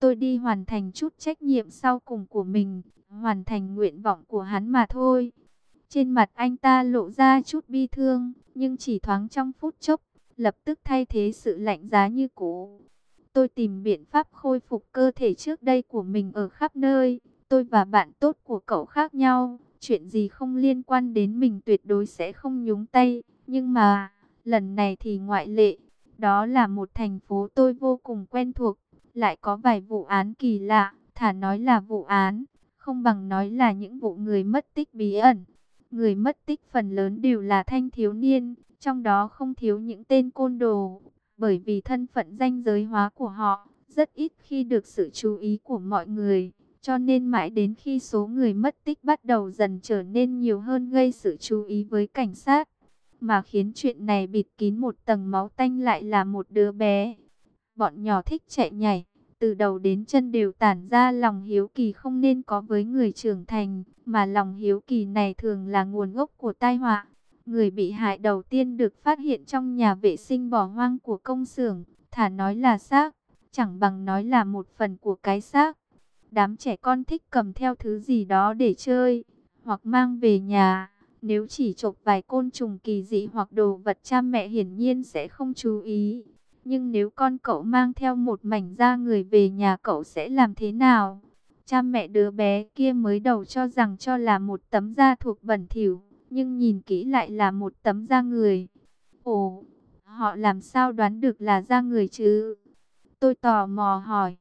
tôi đi hoàn thành chút trách nhiệm sau cùng của mình, hoàn thành nguyện vọng của hắn mà thôi. Trên mặt anh ta lộ ra chút bi thương, nhưng chỉ thoáng trong phút chốc, lập tức thay thế sự lạnh giá như cũ. Tôi tìm biện pháp khôi phục cơ thể trước đây của mình ở khắp nơi. Tôi và bạn tốt của cậu khác nhau, chuyện gì không liên quan đến mình tuyệt đối sẽ không nhúng tay. Nhưng mà, lần này thì ngoại lệ. Đó là một thành phố tôi vô cùng quen thuộc, lại có vài vụ án kỳ lạ, thà nói là vụ án, không bằng nói là những vụ người mất tích bí ẩn. Người mất tích phần lớn đều là thanh thiếu niên, trong đó không thiếu những tên côn đồ. Bởi vì thân phận ranh giới hóa của họ rất ít khi được sự chú ý của mọi người, cho nên mãi đến khi số người mất tích bắt đầu dần trở nên nhiều hơn gây sự chú ý với cảnh sát. Mà khiến chuyện này bịt kín một tầng máu tanh lại là một đứa bé. Bọn nhỏ thích chạy nhảy, từ đầu đến chân đều tản ra lòng hiếu kỳ không nên có với người trưởng thành, mà lòng hiếu kỳ này thường là nguồn gốc của tai họa. Người bị hại đầu tiên được phát hiện trong nhà vệ sinh bỏ hoang của công xưởng, thà nói là xác, chẳng bằng nói là một phần của cái xác. Đám trẻ con thích cầm theo thứ gì đó để chơi, hoặc mang về nhà. Nếu chỉ chộp vài côn trùng kỳ dị hoặc đồ vật cha mẹ hiển nhiên sẽ không chú ý. Nhưng nếu con cậu mang theo một mảnh da người về nhà cậu sẽ làm thế nào? Cha mẹ đứa bé kia mới đầu cho là một tấm da thuộc bẩn thỉu, nhưng nhìn kỹ lại là một tấm da người. Ồ, họ làm sao đoán được là da người chứ? Tôi tò mò hỏi.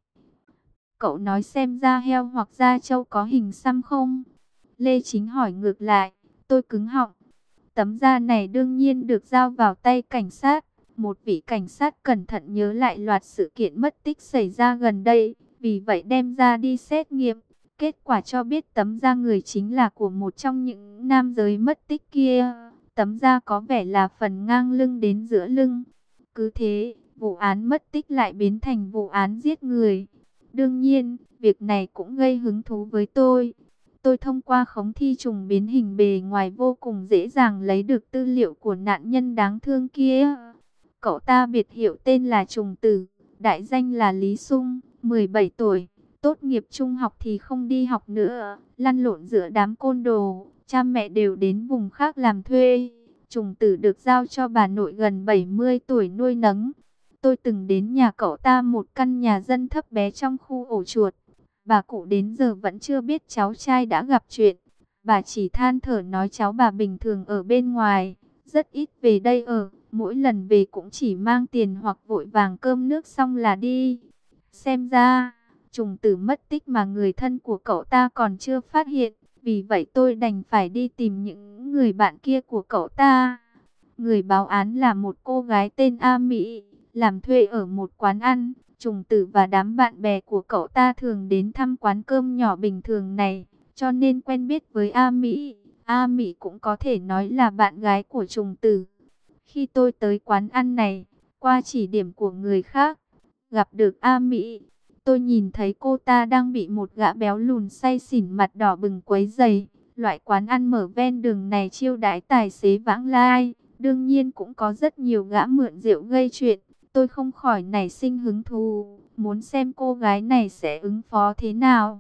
Cậu nói xem da heo hoặc da trâu có hình xăm không? Lê Chính hỏi ngược lại. Tôi cứng họng. Tấm da này đương nhiên được giao vào tay cảnh sát. Một vị cảnh sát cẩn thận nhớ lại loạt sự kiện mất tích xảy ra gần đây, vì vậy đem ra đi xét nghiệm. Kết quả cho biết tấm da người chính là của một trong những nam giới mất tích kia. Tấm da có vẻ là phần ngang lưng đến giữa lưng. Cứ thế, vụ án mất tích lại biến thành vụ án giết người. Đương nhiên, việc này cũng gây hứng thú với tôi. Tôi thông qua khống thi trùng biến hình bề ngoài vô cùng dễ dàng lấy được tư liệu của nạn nhân đáng thương kia. Cậu ta biệt hiệu tên là Trùng Tử, đại danh là Lý Sung, 17 tuổi, tốt nghiệp trung học thì không đi học nữa, lăn lộn giữa đám côn đồ, cha mẹ đều đến vùng khác làm thuê. Trùng Tử được giao cho bà nội gần 70 tuổi nuôi nấng. Tôi từng đến nhà cậu ta, một căn nhà dân thấp bé trong khu ổ chuột. Bà cụ đến giờ vẫn chưa biết cháu trai đã gặp chuyện. Bà chỉ than thở nói cháu bà bình thường ở bên ngoài, rất ít về đây ở. Mỗi lần về cũng chỉ mang tiền hoặc vội vàng cơm nước xong là đi. Xem ra, Trùng Tử mất tích mà người thân của cậu ta còn chưa phát hiện. Vì vậy tôi đành phải đi tìm những người bạn kia của cậu ta. Người báo án là một cô gái tên A Mỹ, làm thuê ở một quán ăn. Trùng Tử và đám bạn bè của cậu ta thường đến thăm quán cơm nhỏ bình thường này, cho nên quen biết với A Mỹ. A Mỹ cũng có thể nói là bạn gái của Trùng Tử. Khi tôi tới quán ăn này, qua chỉ điểm của người khác, gặp được A Mỹ, tôi nhìn thấy cô ta đang bị một gã béo lùn say xỉn mặt đỏ bừng quấy rầy. Loại quán ăn mở ven đường này chiêu đãi tài xế vãng lai, đương nhiên cũng có rất nhiều gã mượn rượu gây chuyện. Tôi không khỏi nảy sinh hứng thú, muốn xem cô gái này sẽ ứng phó thế nào.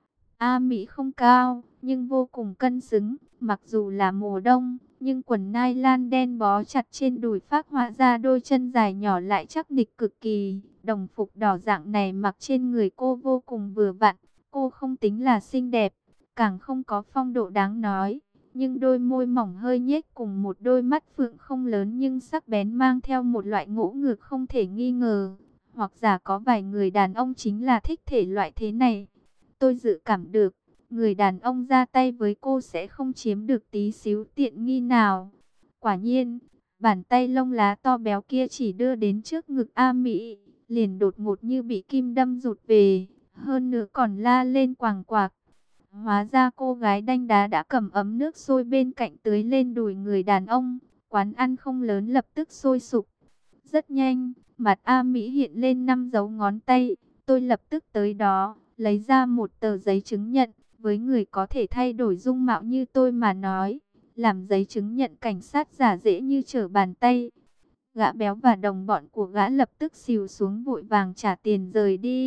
A Mỹ không cao, nhưng vô cùng cân xứng, mặc dù là mùa đông, nhưng quần nylon đen bó chặt trên đùi phác họa ra đôi chân dài nhỏ lại chắc nịch cực kỳ. Đồng phục đỏ dạng này mặc trên người cô vô cùng vừa vặn. Cô không tính là xinh đẹp, càng không có phong độ đáng nói, nhưng đôi môi mỏng hơi nhếch cùng một đôi mắt phượng không lớn nhưng sắc bén mang theo một loại ngỗ ngược không thể nghi ngờ. Hoặc giả có vài người đàn ông chính là thích thể loại thế này. Tôi dự cảm được, người đàn ông ra tay với cô sẽ không chiếm được tí xíu tiện nghi nào. Quả nhiên, bàn tay lông lá to béo kia chỉ đưa đến trước ngực A Mỹ, liền đột ngột như bị kim đâm rụt về, hơn nữa còn la lên quàng quạc. Hóa ra cô gái đanh đá đã cầm ấm nước sôi bên cạnh tưới lên đùi người đàn ông. Quán ăn không lớn lập tức sôi sục. Rất nhanh, mặt A Mỹ hiện lên 5 dấu ngón tay. Tôi lập tức tới đó, lấy ra một tờ giấy chứng nhận. Với người có thể thay đổi dung mạo như tôi mà nói, làm giấy chứng nhận cảnh sát giả dễ như trở bàn tay. Gã béo và đồng bọn của gã lập tức xìu xuống vội vàng trả tiền rời đi.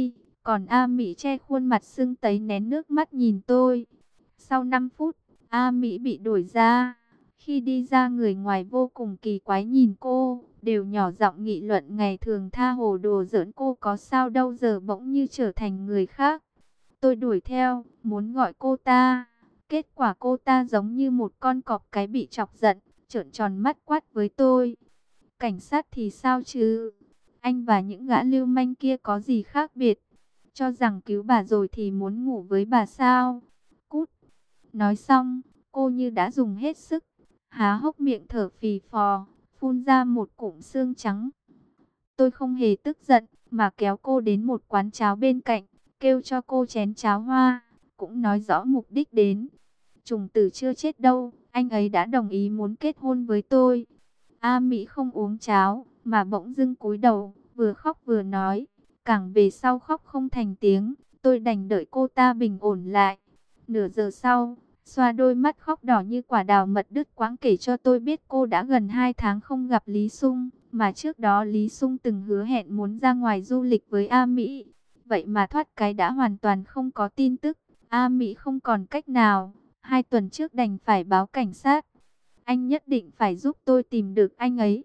Còn A Mỹ che khuôn mặt sưng tấy nén nước mắt nhìn tôi. Sau 5 phút, A Mỹ bị đuổi ra. Khi đi ra người ngoài vô cùng kỳ quái nhìn cô, đều nhỏ giọng nghị luận ngày thường tha hồ đùa giỡn cô có sao đâu, giờ bỗng như trở thành người khác. Tôi đuổi theo, muốn gọi cô ta. Kết quả cô ta giống như một con cọp cái bị chọc giận, trợn tròn mắt quát với tôi. Cảnh sát thì sao chứ? Anh và những gã lưu manh kia có gì khác biệt? Cho rằng cứu bà rồi thì muốn ngủ với bà sao? Cút! Nói xong, cô như đã dùng hết sức, há hốc miệng thở phì phò, phun ra một cụm xương trắng. Tôi không hề tức giận, mà kéo cô đến một quán cháo bên cạnh, kêu cho cô chén cháo hoa, cũng nói rõ mục đích đến. Trùng tử chưa chết đâu, anh ấy đã đồng ý muốn kết hôn với tôi. A Mỹ không uống cháo, mà bỗng dưng cúi đầu, vừa khóc vừa nói. Càng về sau khóc không thành tiếng, tôi đành đợi cô ta bình ổn lại. Nửa giờ sau, xoa đôi mắt khóc đỏ như quả đào mật đứt quãng kể cho tôi biết cô đã gần 2 tháng không gặp Lý Sung, mà trước đó Lý Sung từng hứa hẹn muốn ra ngoài du lịch với A Mỹ. Vậy mà thoát cái đã hoàn toàn không có tin tức, A Mỹ không còn cách nào, 2 tuần trước đành phải báo cảnh sát. Anh nhất định phải giúp tôi tìm được anh ấy,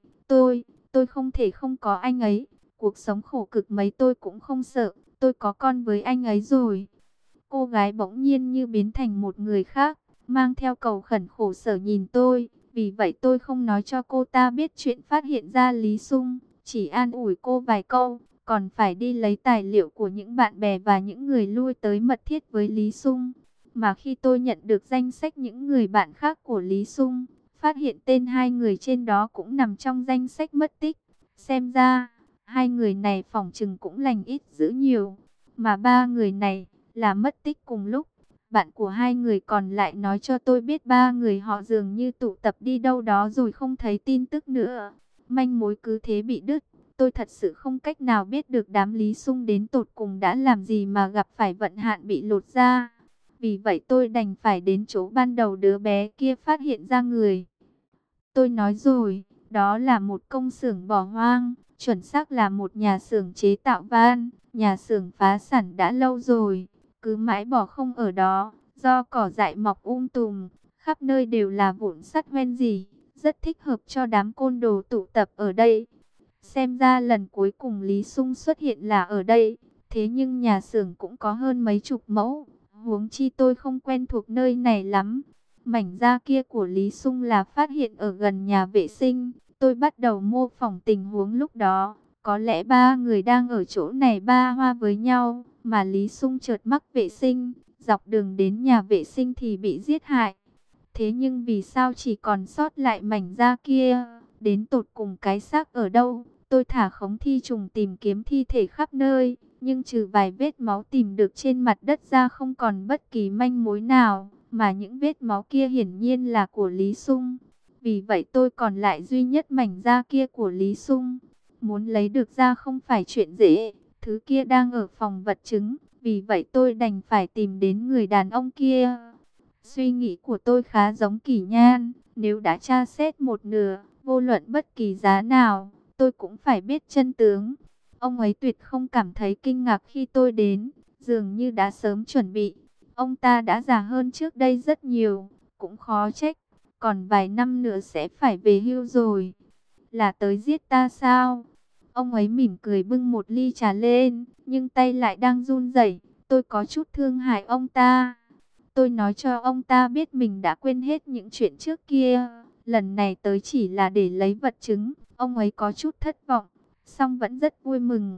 tôi không thể không có anh ấy. Cuộc sống khổ cực mấy tôi cũng không sợ, tôi có con với anh ấy rồi. Cô gái bỗng nhiên như biến thành một người khác, mang theo cầu khẩn khổ sở nhìn tôi. Vì vậy tôi không nói cho cô ta biết chuyện phát hiện ra Lý Sung, chỉ an ủi cô vài câu, còn phải đi lấy tài liệu của những bạn bè và những người lui tới mật thiết với Lý Sung. Mà khi tôi nhận được danh sách những người bạn khác của Lý Sung, phát hiện tên 2 người trên đó cũng nằm trong danh sách mất tích. Xem ra, 2 người này phỏng chừng cũng lành ít dữ nhiều, mà 3 người này là mất tích cùng lúc. Bạn của 2 người còn lại nói cho tôi biết 3 người họ dường như tụ tập đi đâu đó rồi không thấy tin tức nữa. Manh mối cứ thế bị đứt. Tôi thật sự không cách nào biết được đám Lý Sung đến tột cùng đã làm gì mà gặp phải vận hạn bị lột ra. Vì vậy tôi đành phải đến chỗ ban đầu đứa bé kia phát hiện ra người. Tôi nói rồi, đó là một công xưởng bỏ hoang, chuẩn xác là một nhà xưởng chế tạo van. Nhà xưởng phá sản đã lâu rồi, cứ mãi bỏ không ở đó, do cỏ dại mọc tùm, khắp nơi đều là vụn sắt hoen gì, rất thích hợp cho đám côn đồ tụ tập ở đây. Xem ra lần cuối cùng Lý Sung xuất hiện là ở đây, thế nhưng nhà xưởng cũng có hơn mấy chục mẫu, huống chi tôi không quen thuộc nơi này lắm. Mảnh da kia của Lý Sung là phát hiện ở gần nhà vệ sinh, tôi bắt đầu mô phỏng tình huống lúc đó. Có lẽ 3 người đang ở chỗ này ba hoa với nhau, mà Lý Sung chợt mắc vệ sinh, dọc đường đến nhà vệ sinh thì bị giết hại. Thế nhưng vì sao chỉ còn sót lại mảnh da kia, đến tột cùng cái xác ở đâu? Tôi thả khống thi trùng tìm kiếm thi thể khắp nơi, nhưng trừ vài vết máu tìm được trên mặt đất ra không còn bất kỳ manh mối nào, mà những vết máu kia hiển nhiên là của Lý Sung. Vì vậy tôi còn lại duy nhất mảnh da kia của Lý Sung. Muốn lấy được ra không phải chuyện dễ, thứ kia đang ở phòng vật chứng, vì vậy tôi đành phải tìm đến người đàn ông kia. Suy nghĩ của tôi khá giống Kỷ Nhan, nếu đã tra xét một nửa, vô luận bất kỳ giá nào, tôi cũng phải biết chân tướng. Ông ấy tuyệt không cảm thấy kinh ngạc khi tôi đến, dường như đã sớm chuẩn bị. Ông ta đã già hơn trước đây rất nhiều, cũng khó trách, còn vài năm nữa sẽ phải về hưu rồi. Là tới giết ta sao? Ông ấy mỉm cười bưng một ly trà lên, nhưng tay lại đang run rẩy. Tôi có chút thương hại ông ta. Tôi nói cho ông ta biết mình đã quên hết những chuyện trước kia. Lần này tới chỉ là để lấy vật chứng. Ông ấy có chút thất vọng, song vẫn rất vui mừng.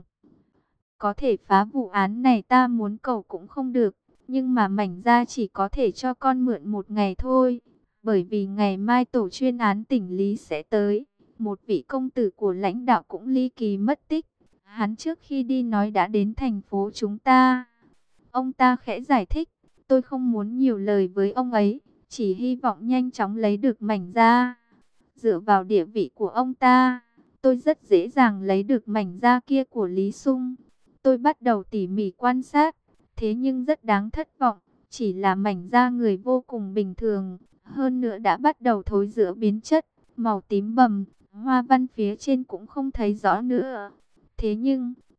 Có thể phá vụ án này ta muốn cầu cũng không được. Nhưng mà mảnh da chỉ có thể cho con mượn một ngày thôi. Bởi vì ngày mai tổ chuyên án tỉnh Lý sẽ tới. Một vị công tử của lãnh đạo cũng ly kỳ mất tích. Hắn trước khi đi nói đã đến thành phố chúng ta. Ông ta khẽ giải thích. Tôi không muốn nhiều lời với ông ấy. Chỉ hy vọng nhanh chóng lấy được mảnh da. Dựa vào địa vị của ông ta, tôi rất dễ dàng lấy được mảnh da kia của Lý Sung. Tôi bắt đầu tỉ mỉ quan sát. Thế nhưng rất đáng thất vọng. Chỉ là mảnh da người vô cùng bình thường. Hơn nữa đã bắt đầu thối rữa biến chất. Màu tím bầm. Hoa văn phía trên cũng không thấy rõ nữa. Thế nhưng,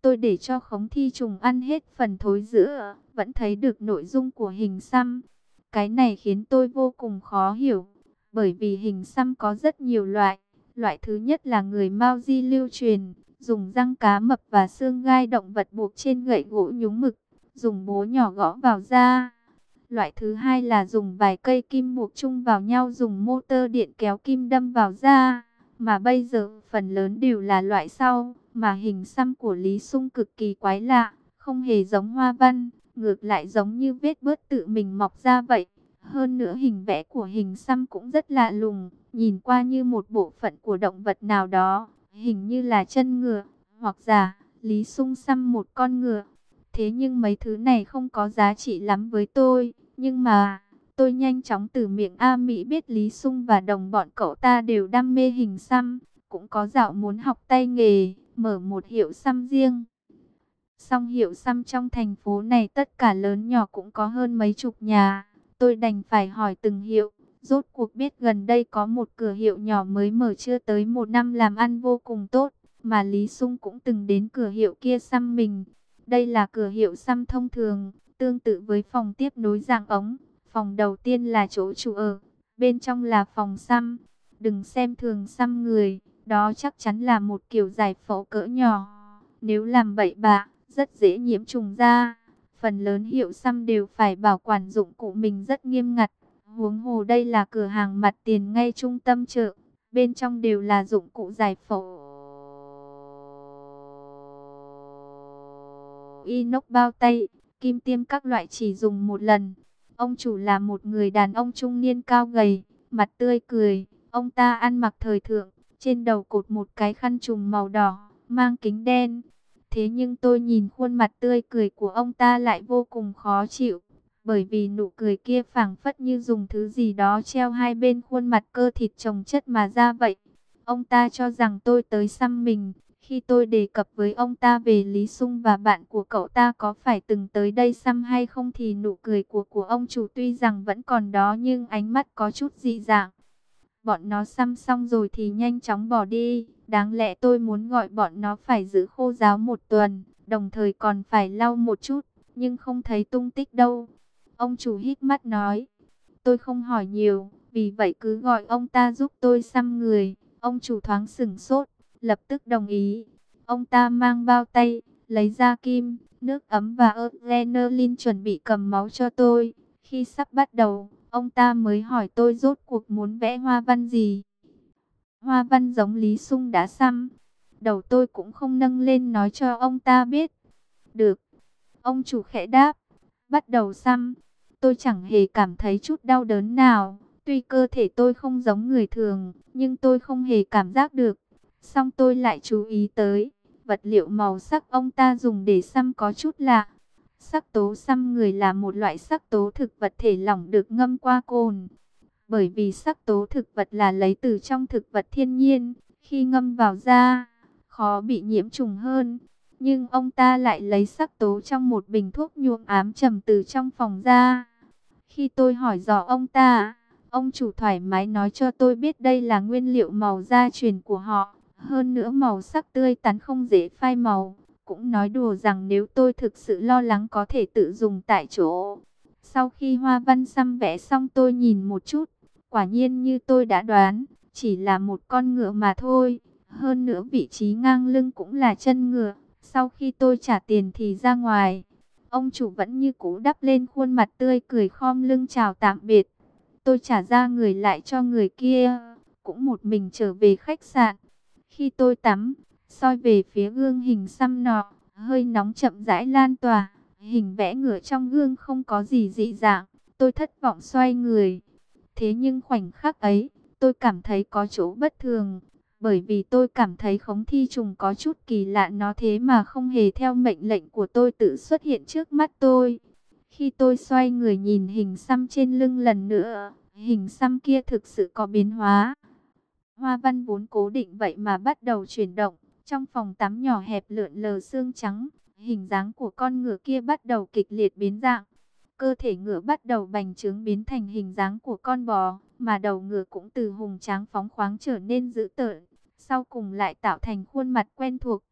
Tôi để cho khống thi trùng ăn hết phần thối giữa, vẫn thấy được nội dung của hình xăm. Cái này khiến tôi vô cùng khó hiểu, bởi vì hình xăm có rất nhiều loại. Loại thứ nhất là người Mao Di lưu truyền, dùng răng cá mập và xương gai động vật buộc trên gậy gỗ nhúng mực, dùng búa nhỏ gõ vào da. Loại thứ hai là dùng vài cây kim buộc chung vào nhau, dùng motor điện kéo kim đâm vào da. Mà bây giờ phần lớn đều là loại sau, mà hình xăm của Lý Sung cực kỳ quái lạ, không hề giống hoa văn, ngược lại giống như vết bớt tự mình mọc ra vậy. Hơn nữa hình vẽ của hình xăm cũng rất lạ lùng, nhìn qua như một bộ phận của động vật nào đó, hình như là chân ngựa, hoặc giả Lý Sung xăm một con ngựa. Thế nhưng mấy thứ này không có giá trị lắm với tôi, nhưng mà tôi nhanh chóng từ miệng A Mỹ biết Lý Sung và đồng bọn cậu ta đều đam mê hình xăm, cũng có dạo muốn học tay nghề, mở một hiệu xăm riêng. Song hiệu xăm trong thành phố này tất cả lớn nhỏ cũng có hơn mấy chục nhà. Tôi đành phải hỏi từng hiệu. Rốt cuộc biết gần đây có một cửa hiệu nhỏ mới mở chưa tới 1 năm làm ăn vô cùng tốt, mà Lý Sung cũng từng đến cửa hiệu kia xăm mình. Đây là cửa hiệu xăm thông thường, tương tự với phòng tiếp nối dạng ống. Phòng đầu tiên là chỗ chủ ở, bên trong là phòng xăm. Đừng xem thường xăm người, đó chắc chắn là một kiểu giải phẫu cỡ nhỏ. Nếu làm bậy bạ, rất dễ nhiễm trùng da. Phần lớn hiệu xăm đều phải bảo quản dụng cụ mình rất nghiêm ngặt. Huống hồ đây là cửa hàng mặt tiền ngay trung tâm chợ. Bên trong đều là dụng cụ giải phẫu inox, bao tay, kim tiêm các loại chỉ dùng một lần. Ông chủ là một người đàn ông trung niên cao gầy, mặt tươi cười. Ông ta ăn mặc thời thượng, trên đầu cột một cái khăn trùm màu đỏ, mang kính đen. Thế nhưng tôi nhìn khuôn mặt tươi cười của ông ta lại vô cùng khó chịu, bởi vì nụ cười kia phảng phất như dùng thứ gì đó treo hai bên khuôn mặt cơ thịt chồng chất mà ra vậy. Ông ta cho rằng tôi tới xăm mình. Khi tôi đề cập với ông ta về Lý Sung và bạn của cậu ta có phải từng tới đây xăm hay không, thì nụ cười của ông chủ tuy rằng vẫn còn đó nhưng ánh mắt có chút dị dạng. Bọn nó xăm xong rồi thì nhanh chóng bỏ đi. Đáng lẽ tôi muốn gọi bọn nó phải giữ khô ráo 1 tuần, đồng thời còn phải lau một chút, nhưng không thấy tung tích đâu. Ông chủ híp mắt nói, tôi không hỏi nhiều, vì vậy cứ gọi ông ta giúp tôi xăm người. Ông chủ thoáng sửng sốt, lập tức đồng ý. Ông ta mang bao tay, lấy ra kim, nước ấm và adrenaline chuẩn bị cầm máu cho tôi. Khi sắp bắt đầu, ông ta mới hỏi tôi rốt cuộc muốn vẽ hoa văn gì. Hoa văn giống Lý Sung đã xăm. Đầu tôi cũng không nâng lên nói cho ông ta biết. Được. Ông chủ khẽ đáp. Bắt đầu xăm. Tôi chẳng hề cảm thấy chút đau đớn nào. Tuy cơ thể tôi không giống người thường, nhưng tôi không hề cảm giác được. Xong tôi lại chú ý tới vật liệu màu sắc ông ta dùng để xăm có chút lạ. Sắc tố xăm người là một loại sắc tố thực vật thể lỏng được ngâm qua cồn. Bởi vì sắc tố thực vật là lấy từ trong thực vật thiên nhiên, khi ngâm vào da, khó bị nhiễm trùng hơn. Nhưng ông ta lại lấy sắc tố trong một bình thuốc nhuộm ám trầm từ trong phòng ra. Khi tôi hỏi dò ông chủ thoải mái nói cho tôi biết đây là nguyên liệu màu gia truyền của họ. Hơn nữa màu sắc tươi tắn không dễ phai màu. Cũng nói đùa rằng nếu tôi thực sự lo lắng có thể tự dùng tại chỗ. Sau khi hoa văn xăm vẽ xong tôi nhìn một chút. Quả nhiên như tôi đã đoán, chỉ là một con ngựa mà thôi. Hơn nữa vị trí ngang lưng cũng là chân ngựa. Sau khi tôi trả tiền thì ra ngoài. Ông chủ vẫn như cũ đắp lên khuôn mặt tươi cười khom lưng chào tạm biệt. Tôi trả ra người lại cho người kia, cũng một mình trở về khách sạn. Khi tôi tắm, soi về phía gương hình xăm nọ, hơi nóng chậm rãi lan tỏa. Hình vẽ ngựa trong gương không có gì dị dạng. Tôi thất vọng xoay người. Thế nhưng khoảnh khắc ấy, tôi cảm thấy có chỗ bất thường. Bởi vì tôi cảm thấy khống thi trùng có chút kỳ lạ, nó thế mà không hề theo mệnh lệnh của tôi tự xuất hiện trước mắt tôi. Khi tôi xoay người nhìn hình xăm trên lưng lần nữa, hình xăm kia thực sự có biến hóa. Hoa văn vốn cố định vậy mà bắt đầu chuyển động. Trong phòng tắm nhỏ hẹp lượn lờ xương trắng, hình dáng của con ngựa kia bắt đầu kịch liệt biến dạng. Cơ thể ngựa bắt đầu bành trướng biến thành hình dáng của con bò, mà đầu ngựa cũng từ hùng tráng phóng khoáng trở nên dữ tợn, sau cùng lại tạo thành khuôn mặt quen thuộc.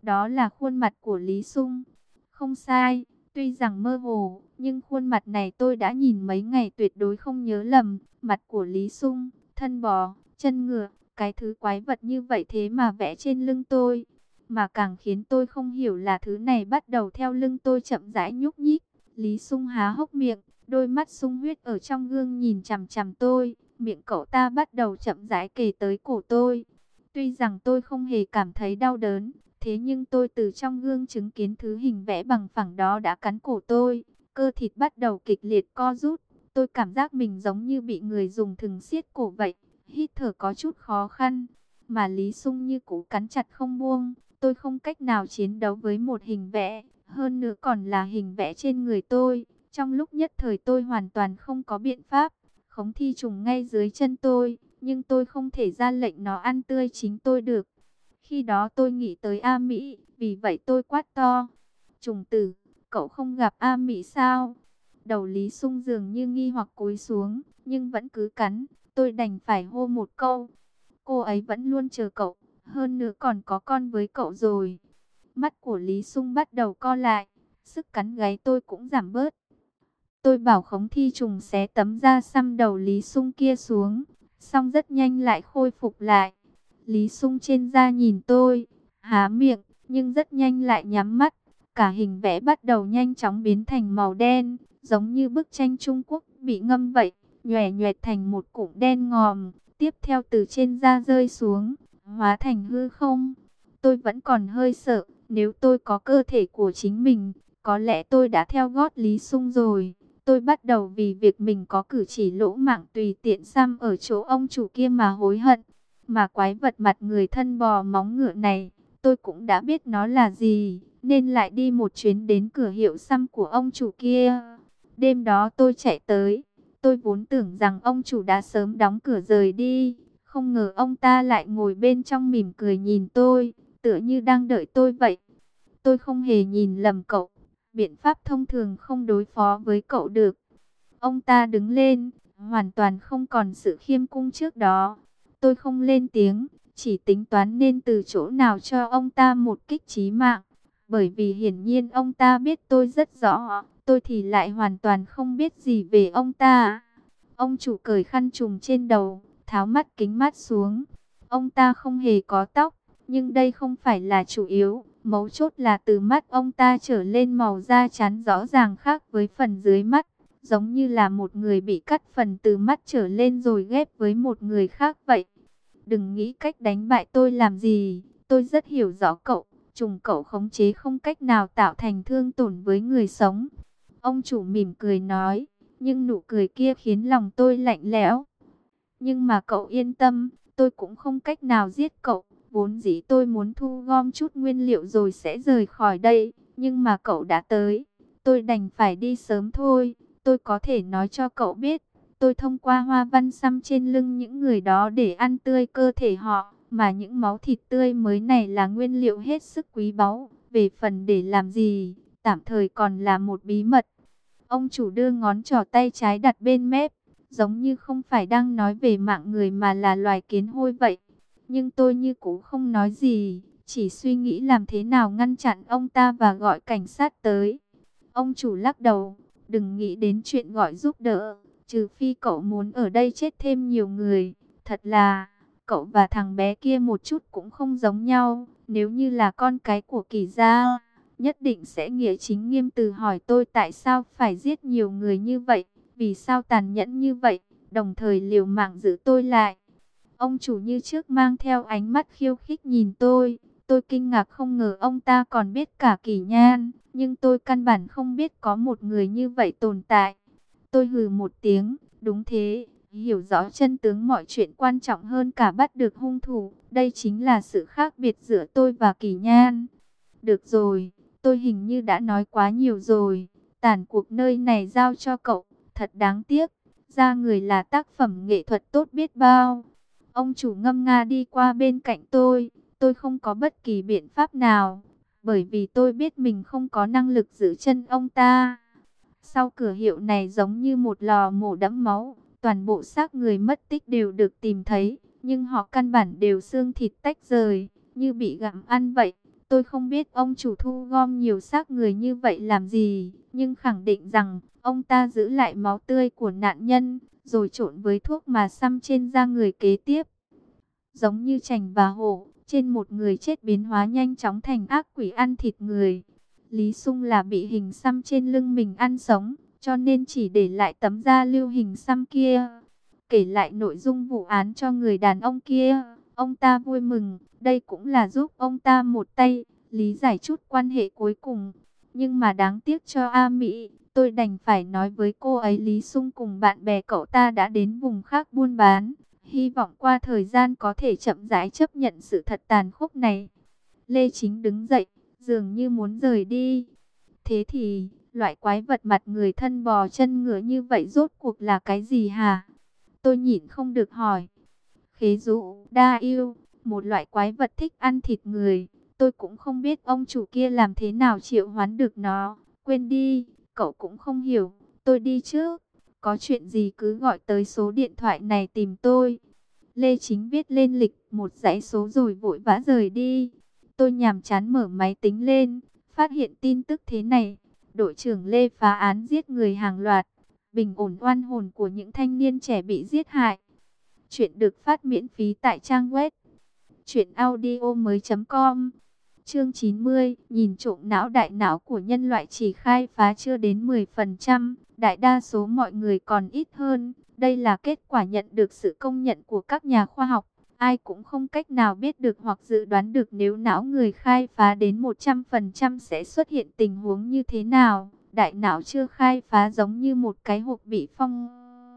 Đó là khuôn mặt của Lý Sung. Không sai, tuy rằng mơ hồ, nhưng khuôn mặt này tôi đã nhìn mấy ngày tuyệt đối không nhớ lầm. Mặt của Lý Sung, thân bò, chân ngựa, cái thứ quái vật như vậy thế mà vẽ trên lưng tôi. Mà càng khiến tôi không hiểu là thứ này bắt đầu theo lưng tôi chậm rãi nhúc nhích. Lý Sung há hốc miệng, đôi mắt sung huyết ở trong gương nhìn chằm chằm tôi. Miệng cậu ta bắt đầu chậm rãi kề tới cổ tôi. Tuy rằng tôi không hề cảm thấy đau đớn, thế nhưng tôi từ trong gương chứng kiến thứ hình vẽ bằng phẳng đó đã cắn cổ tôi. Cơ thịt bắt đầu kịch liệt co rút. Tôi cảm giác mình giống như bị người dùng thừng siết cổ vậy. Hít thở có chút khó khăn. Mà Lý Sung như cú cắn chặt không buông. Tôi không cách nào chiến đấu với một hình vẽ. Hơn nữa còn là hình vẽ trên người tôi. Trong lúc nhất thời tôi hoàn toàn không có biện pháp khống thi trùng ngay dưới chân tôi. Nhưng tôi không thể ra lệnh nó ăn tươi chính tôi được. Khi đó tôi nghĩ tới A Mỹ, vì vậy tôi quát to. Trùng tử, cậu không gặp A Mỹ sao? Đầu Lý Sung dường như nghi hoặc cúi xuống, nhưng vẫn cứ cắn. Tôi đành phải hô một câu. Cô ấy vẫn luôn chờ cậu, hơn nữa còn có con với cậu rồi. Mắt của Lý Sung bắt đầu co lại, sức cắn gáy tôi cũng giảm bớt. Tôi bảo khống thi trùng xé tấm da xăm đầu Lý Sung kia xuống, xong rất nhanh lại khôi phục lại. Lý Sung trên da nhìn tôi, há miệng, nhưng rất nhanh lại nhắm mắt. Cả hình vẽ bắt đầu nhanh chóng biến thành màu đen, giống như bức tranh Trung Quốc bị ngâm vậy, nhòe nhoẹt thành một cụm đen ngòm, tiếp theo từ trên da rơi xuống, hóa thành hư không. Tôi vẫn còn hơi sợ, nếu tôi có cơ thể của chính mình, có lẽ tôi đã theo gót Lý Sung rồi. Tôi bắt đầu vì việc mình có cử chỉ lỗ mãng tùy tiện xăm ở chỗ ông chủ kia mà hối hận. Mà quái vật mặt người thân bò móng ngựa này, tôi cũng đã biết nó là gì, nên lại đi một chuyến đến cửa hiệu xăm của ông chủ kia. Đêm đó tôi chạy tới, tôi vốn tưởng rằng ông chủ đã sớm đóng cửa rời đi, không ngờ ông ta lại ngồi bên trong mỉm cười nhìn tôi, tựa như đang đợi tôi vậy. Tôi không hề nhìn lầm cậu, biện pháp thông thường không đối phó với cậu được. Ông ta đứng lên, hoàn toàn không còn sự khiêm cung trước đó. Tôi không lên tiếng, chỉ tính toán nên từ chỗ nào cho ông ta một kích chí mạng. Bởi vì hiển nhiên ông ta biết tôi rất rõ, tôi thì lại hoàn toàn không biết gì về ông ta. Ông chủ cởi khăn trùm trên đầu, tháo mắt kính mát xuống. Ông ta không hề có tóc, nhưng đây không phải là chủ yếu. Mấu chốt là từ mắt ông ta trở lên màu da chắn rõ ràng khác với phần dưới mắt. Giống như là một người bị cắt phần từ mắt trở lên rồi ghép với một người khác vậy. Đừng nghĩ cách đánh bại tôi làm gì. Tôi rất hiểu rõ cậu. Trùng cậu khống chế không cách nào tạo thành thương tổn với người sống. Ông chủ mỉm cười nói. Nhưng nụ cười kia khiến lòng tôi lạnh lẽo. Nhưng mà cậu yên tâm. Tôi cũng không cách nào giết cậu. Vốn dĩ tôi muốn thu gom chút nguyên liệu rồi sẽ rời khỏi đây. Nhưng mà cậu đã tới. Tôi đành phải đi sớm thôi. Tôi có thể nói cho cậu biết. Tôi thông qua hoa văn xăm trên lưng những người đó để ăn tươi cơ thể họ. Mà những máu thịt tươi mới này là nguyên liệu hết sức quý báu. Về phần để làm gì, tạm thời còn là một bí mật. Ông chủ đưa ngón trỏ tay trái đặt bên mép. Giống như không phải đang nói về mạng người mà là loài kiến hôi vậy. Nhưng tôi như cũ không nói gì. Chỉ suy nghĩ làm thế nào ngăn chặn ông ta và gọi cảnh sát tới. Ông chủ lắc đầu. Đừng nghĩ đến chuyện gọi giúp đỡ. Trừ phi cậu muốn ở đây chết thêm nhiều người. Thật là, cậu và thằng bé kia một chút cũng không giống nhau. Nếu như là con cái của Kỳ gia, nhất định sẽ nghĩa chính nghiêm từ hỏi tôi tại sao phải giết nhiều người như vậy. Vì sao tàn nhẫn như vậy, đồng thời liều mạng giữ tôi lại. Ông chủ như trước mang theo ánh mắt khiêu khích nhìn tôi. Tôi kinh ngạc không ngờ ông ta còn biết cả Kỳ Nhan. Nhưng tôi căn bản không biết có một người như vậy tồn tại. Tôi hừ một tiếng, đúng thế, hiểu rõ chân tướng mọi chuyện quan trọng hơn cả bắt được hung thủ. Đây chính là sự khác biệt giữa tôi và Kỳ Nhan. Được rồi, tôi hình như đã nói quá nhiều rồi. Tàn cuộc nơi này giao cho cậu, thật đáng tiếc. Ra người là tác phẩm nghệ thuật tốt biết bao. Ông chủ ngâm nga đi qua bên cạnh tôi không có bất kỳ biện pháp nào. Bởi vì tôi biết mình không có năng lực giữ chân ông ta. Sau cửa hiệu này giống như một lò mổ đẫm máu, toàn bộ xác người mất tích đều được tìm thấy, nhưng họ căn bản đều xương thịt tách rời, như bị gặm ăn vậy. Tôi không biết ông chủ thu gom nhiều xác người như vậy làm gì, nhưng khẳng định rằng ông ta giữ lại máu tươi của nạn nhân, rồi trộn với thuốc mà xăm trên da người kế tiếp. Giống như chành và hổ, trên một người chết biến hóa nhanh chóng thành ác quỷ ăn thịt người. Lý Sung là bị hình xăm trên lưng mình ăn sống, cho nên chỉ để lại tấm da lưu hình xăm kia. Kể lại nội dung vụ án cho người đàn ông kia, ông ta vui mừng, đây cũng là giúp ông ta một tay, lý giải chút quan hệ cuối cùng. Nhưng mà đáng tiếc cho A Mỹ, tôi đành phải nói với cô ấy Lý Sung cùng bạn bè cậu ta đã đến vùng khác buôn bán. Hy vọng qua thời gian có thể chậm rãi chấp nhận sự thật tàn khốc này. Lê Chính đứng dậy, dường như muốn rời đi. Thế thì, loại quái vật mặt người thân bò chân ngựa như vậy rốt cuộc là cái gì hả? Tôi nhịn không được hỏi. Khế dụ đa yêu, một loại quái vật thích ăn thịt người. Tôi cũng không biết ông chủ kia làm thế nào triệu hoán được nó. Quên đi, cậu cũng không hiểu. Tôi đi trước. Có chuyện gì cứ gọi tới số điện thoại này tìm tôi. Lê Chính viết lên lịch một dãy số rồi vội vã rời đi. Tôi nhàm chán mở máy tính lên, phát hiện tin tức thế này. Đội trưởng Lê phá án giết người hàng loạt, bình ổn oan hồn của những thanh niên trẻ bị giết hại. Chuyện được phát miễn phí tại trang web truyệnaudiomoi.com. Chương 90, nhìn trộm não đại não của nhân loại chỉ khai phá chưa đến 10%, đại đa số mọi người còn ít hơn. Đây là kết quả nhận được sự công nhận của các nhà khoa học. Ai cũng không cách nào biết được hoặc dự đoán được nếu não người khai phá đến 100% sẽ xuất hiện tình huống như thế nào. Đại não chưa khai phá giống như một cái hộp bị phong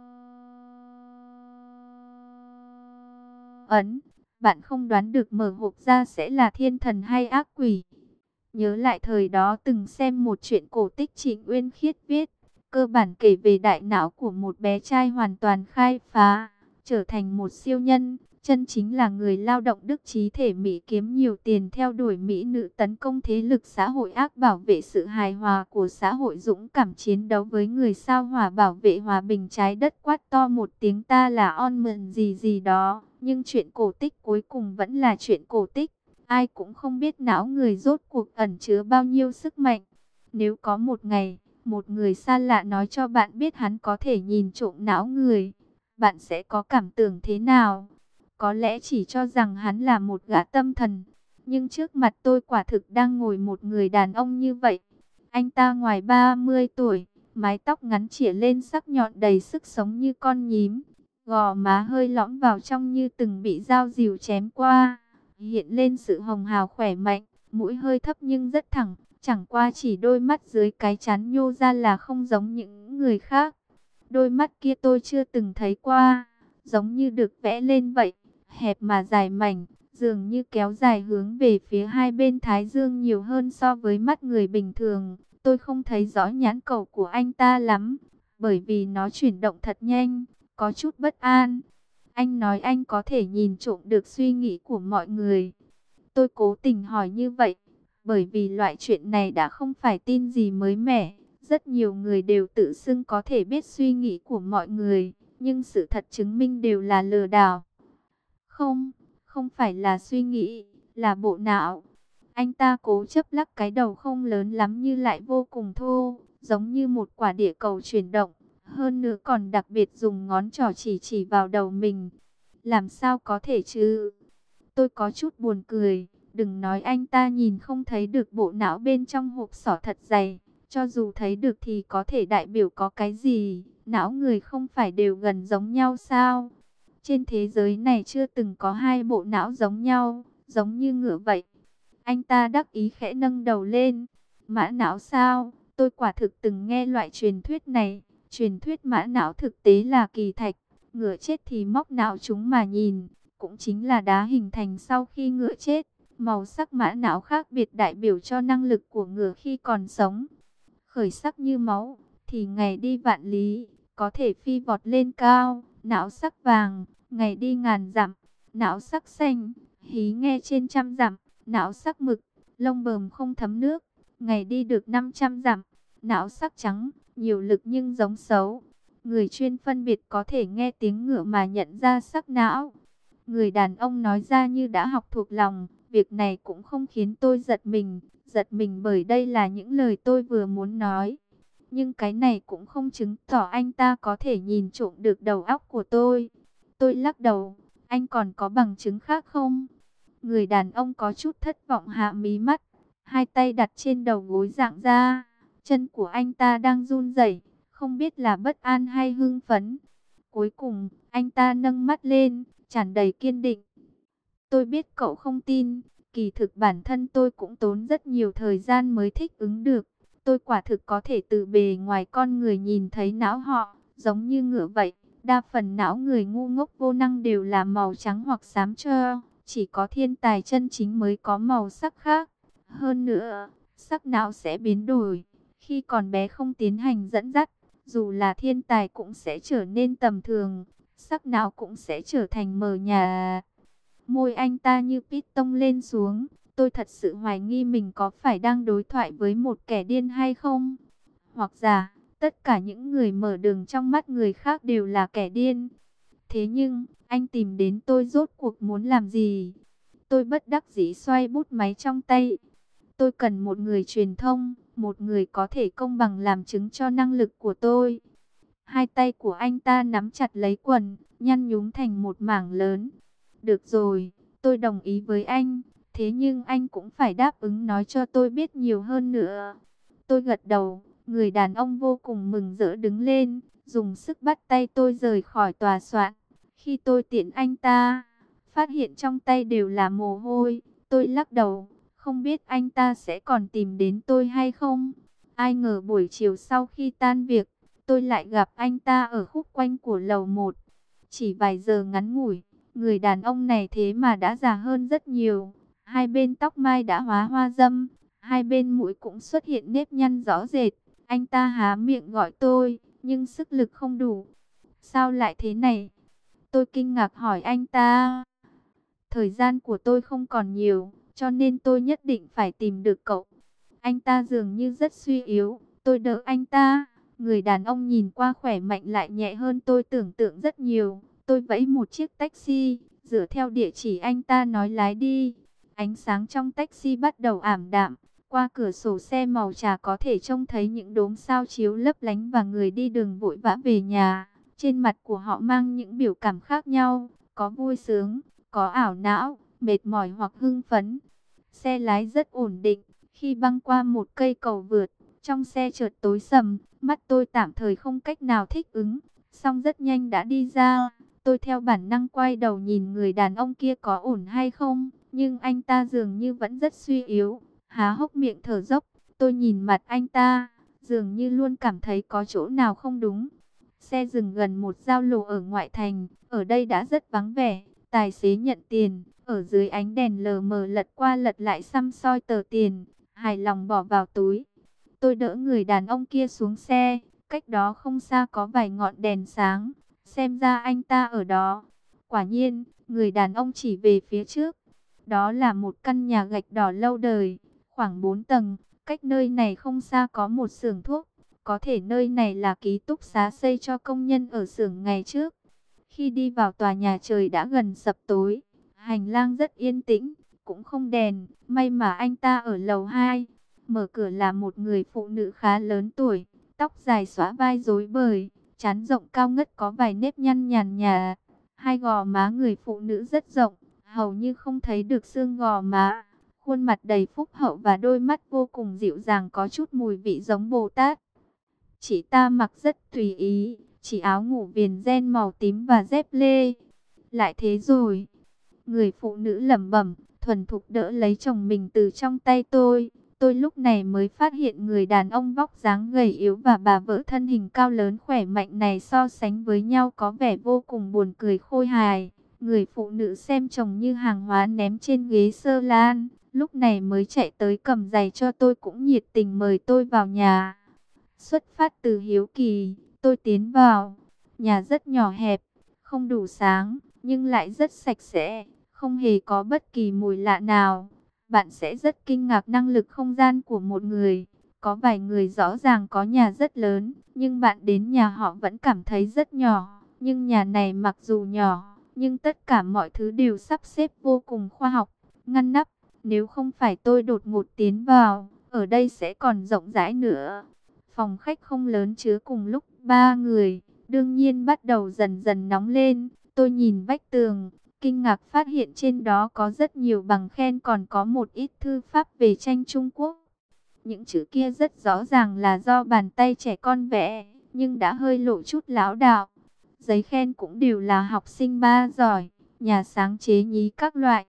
ấn. Bạn không đoán được mở hộp ra sẽ là thiên thần hay ác quỷ. Nhớ lại thời đó từng xem một chuyện cổ tích Trịnh Uyên Khiết viết. Cơ bản kể về đại não của một bé trai hoàn toàn khai phá, trở thành một siêu nhân. Chân chính là người lao động đức trí thể mỹ kiếm nhiều tiền theo đuổi mỹ nữ tấn công thế lực xã hội ác bảo vệ sự hài hòa của xã hội dũng cảm chiến đấu với người sao hỏa bảo vệ hòa bình trái đất quát to một tiếng ta là on mượn gì gì đó. Nhưng chuyện cổ tích cuối cùng vẫn là chuyện cổ tích. Ai cũng không biết não người rốt cuộc ẩn chứa bao nhiêu sức mạnh. Nếu có một ngày, một người xa lạ nói cho bạn biết hắn có thể nhìn trộm não người, bạn sẽ có cảm tưởng thế nào? Có lẽ chỉ cho rằng hắn là một gã tâm thần. Nhưng trước mặt tôi quả thực đang ngồi một người đàn ông như vậy. Anh ta ngoài 30 tuổi, mái tóc ngắn chĩa lên sắc nhọn đầy sức sống như con nhím. Gò má hơi lõm vào trong như từng bị dao dìu chém qua. Hiện lên sự hồng hào khỏe mạnh, mũi hơi thấp nhưng rất thẳng. Chẳng qua chỉ đôi mắt dưới cái trán nhô ra là không giống những người khác. Đôi mắt kia tôi chưa từng thấy qua, giống như được vẽ lên vậy, hẹp mà dài mảnh, dường như kéo dài hướng về phía hai bên thái dương nhiều hơn so với mắt người bình thường. Tôi không thấy rõ nhãn cầu của anh ta lắm, bởi vì nó chuyển động thật nhanh, có chút bất an. Anh nói anh có thể nhìn trộm được suy nghĩ của mọi người. Tôi cố tình hỏi như vậy, bởi vì loại chuyện này đã không phải tin gì mới mẻ. Rất nhiều người đều tự xưng có thể biết suy nghĩ của mọi người, nhưng sự thật chứng minh đều là lừa đảo. Không, không phải là suy nghĩ, là bộ não. Anh ta cố chấp lắc cái đầu không lớn lắm nhưng lại vô cùng thô, giống như một quả địa cầu chuyển động. Hơn nữa còn đặc biệt dùng ngón trỏ chỉ vào đầu mình. Làm sao có thể chứ? Tôi có chút buồn cười. Đừng nói anh ta nhìn không thấy được bộ não bên trong hộp sọ thật dày. Cho dù thấy được thì có thể đại biểu có cái gì? Não người không phải đều gần giống nhau sao? Trên thế giới này chưa từng có hai bộ não giống nhau, giống như ngựa vậy. Anh ta đắc ý khẽ nâng đầu lên. Mã não sao? Tôi quả thực từng nghe loại truyền thuyết này. Truyền thuyết mã não thực tế là kỳ thạch. Ngựa chết thì móc não chúng mà nhìn. Cũng chính là đá hình thành sau khi ngựa chết. Màu sắc mã não khác biệt đại biểu cho năng lực của ngựa khi còn sống. Khởi sắc như máu, thì ngày đi vạn lý, có thể phi vọt lên cao. Não sắc vàng, ngày đi ngàn dặm. Não sắc xanh, hí nghe trên trăm dặm. Não sắc mực, lông bờm không thấm nước, ngày đi được 500 dặm. Não sắc trắng, nhiều lực nhưng giống xấu. Người chuyên phân biệt có thể nghe tiếng ngựa mà nhận ra sắc não. Người đàn ông nói ra như đã học thuộc lòng, Việc này cũng không khiến tôi giật mình bởi đây là những lời tôi vừa muốn nói. Nhưng cái này cũng không chứng tỏ anh ta có thể nhìn trộm được đầu óc của tôi. Tôi lắc đầu, anh còn có bằng chứng khác không? Người đàn ông có chút thất vọng hạ mí mắt, hai tay đặt trên đầu gối dạng ra. Chân của anh ta đang run rẩy, không biết là bất an hay hưng phấn. Cuối cùng, anh ta nâng mắt lên, tràn đầy kiên định. Tôi biết cậu không tin, kỳ thực bản thân tôi cũng tốn rất nhiều thời gian mới thích ứng được. Tôi quả thực có thể từ bề ngoài con người nhìn thấy não họ, giống như ngựa vậy. Đa phần não người ngu ngốc vô năng đều là màu trắng hoặc xám cho, chỉ có thiên tài chân chính mới có màu sắc khác. Hơn nữa, sắc não sẽ biến đổi, khi còn bé không tiến hành dẫn dắt, dù là thiên tài cũng sẽ trở nên tầm thường, sắc não cũng sẽ trở thành mờ nhà. Môi anh ta như piston lên xuống. Tôi thật sự hoài nghi mình có phải đang đối thoại với một kẻ điên hay không? Hoặc giả, tất cả những người mở đường trong mắt người khác đều là kẻ điên. Thế nhưng, anh tìm đến tôi rốt cuộc muốn làm gì? Tôi bất đắc dĩ xoay bút máy trong tay. Tôi cần một người truyền thông, một người có thể công bằng làm chứng cho năng lực của tôi. Hai tay của anh ta nắm chặt lấy quần, nhăn nhúm thành một mảng lớn. Được rồi, tôi đồng ý với anh, thế nhưng anh cũng phải đáp ứng nói cho tôi biết nhiều hơn nữa. Tôi gật đầu, người đàn ông vô cùng mừng rỡ đứng lên, dùng sức bắt tay tôi rời khỏi tòa soạn. Khi tôi tiễn anh ta, phát hiện trong tay đều là mồ hôi, tôi lắc đầu, không biết anh ta sẽ còn tìm đến tôi hay không. Ai ngờ buổi chiều sau khi tan việc, tôi lại gặp anh ta ở khúc quanh của lầu 1. Chỉ vài giờ ngắn ngủi, người đàn ông này thế mà đã già hơn rất nhiều. Hai bên tóc mai đã hóa hoa râm, hai bên mũi cũng xuất hiện nếp nhăn rõ rệt. Anh ta há miệng gọi tôi, nhưng sức lực không đủ. Sao lại thế này? Tôi kinh ngạc hỏi anh ta. Thời gian của tôi không còn nhiều, cho nên tôi nhất định phải tìm được cậu. Anh ta dường như rất suy yếu, tôi đỡ anh ta. Người đàn ông nhìn qua khỏe mạnh lại nhẹ hơn tôi tưởng tượng rất nhiều. Tôi vẫy một chiếc taxi, dựa theo địa chỉ anh ta nói lái đi. Ánh sáng trong taxi bắt đầu ảm đạm. Qua cửa sổ xe màu trà có thể trông thấy những đốm sao chiếu lấp lánh và người đi đường vội vã về nhà. Trên mặt của họ mang những biểu cảm khác nhau, có vui sướng, có ảo não, mệt mỏi hoặc hưng phấn. Xe lái rất ổn định. Khi băng qua một cây cầu vượt, trong xe chợt tối sầm, mắt tôi tạm thời không cách nào thích ứng, song rất nhanh đã đi ra. Tôi theo bản năng quay đầu nhìn người đàn ông kia có ổn hay không, nhưng anh ta dường như vẫn rất suy yếu, há hốc miệng thở dốc. Tôi nhìn mặt anh ta, dường như luôn cảm thấy có chỗ nào không đúng. Xe dừng gần một giao lộ ở ngoại thành, ở đây đã rất vắng vẻ. Tài xế nhận tiền, ở dưới ánh đèn lờ mờ lật qua lật lại săm soi tờ tiền, hài lòng bỏ vào túi. Tôi đỡ người đàn ông kia xuống xe, cách đó không xa có vài ngọn đèn sáng, xem ra anh ta ở đó. Quả nhiên, người đàn ông chỉ về phía trước. Đó là một căn nhà gạch đỏ lâu đời, khoảng 4 tầng, cách nơi này không xa có một xưởng thuốc. Có thể nơi này là ký túc xá xây cho công nhân ở xưởng ngày trước. Khi đi vào tòa nhà trời đã gần sập tối, hành lang rất yên tĩnh, cũng không đèn, may mà anh ta ở lầu 2. Mở cửa là một người phụ nữ khá lớn tuổi, tóc dài xõa vai rối bời, trán rộng cao ngất có vài nếp nhăn nhàn nhà. Hai gò má người phụ nữ rất rộng, hầu như không thấy được xương gò má. Khuôn mặt đầy phúc hậu và đôi mắt vô cùng dịu dàng có chút mùi vị giống Bồ Tát. Chị ta mặc rất tùy ý, chỉ áo ngủ viền ren màu tím và dép lê. Lại thế rồi. Người phụ nữ lẩm bẩm, thuần thục đỡ lấy chồng mình từ trong tay tôi. Tôi lúc này mới phát hiện người đàn ông vóc dáng gầy yếu và bà vợ thân hình cao lớn khỏe mạnh này so sánh với nhau có vẻ vô cùng buồn cười khôi hài. Người phụ nữ xem chồng như hàng hóa ném trên ghế sơ lan, lúc này mới chạy tới cầm giày cho tôi cũng nhiệt tình mời tôi vào nhà. Xuất phát từ hiếu kỳ, tôi tiến vào. Nhà rất nhỏ hẹp, không đủ sáng, nhưng lại rất sạch sẽ, không hề có bất kỳ mùi lạ nào. Bạn sẽ rất kinh ngạc năng lực không gian của một người. Có vài người rõ ràng có nhà rất lớn, nhưng bạn đến nhà họ vẫn cảm thấy rất nhỏ. Nhưng nhà này mặc dù nhỏ, nhưng tất cả mọi thứ đều sắp xếp vô cùng khoa học, ngăn nắp. Nếu không phải tôi đột ngột tiến vào, ở đây sẽ còn rộng rãi nữa. Phòng khách không lớn chứa cùng lúc 3 người, đương nhiên bắt đầu dần dần nóng lên. Tôi nhìn vách tường, kinh ngạc phát hiện trên đó có rất nhiều bằng khen, còn có một ít thư pháp về tranh Trung Quốc. Những chữ kia rất rõ ràng là do bàn tay trẻ con vẽ, nhưng đã hơi lộ chút lão đạo. Giấy khen cũng đều là học sinh ba giỏi, nhà sáng chế nhí các loại.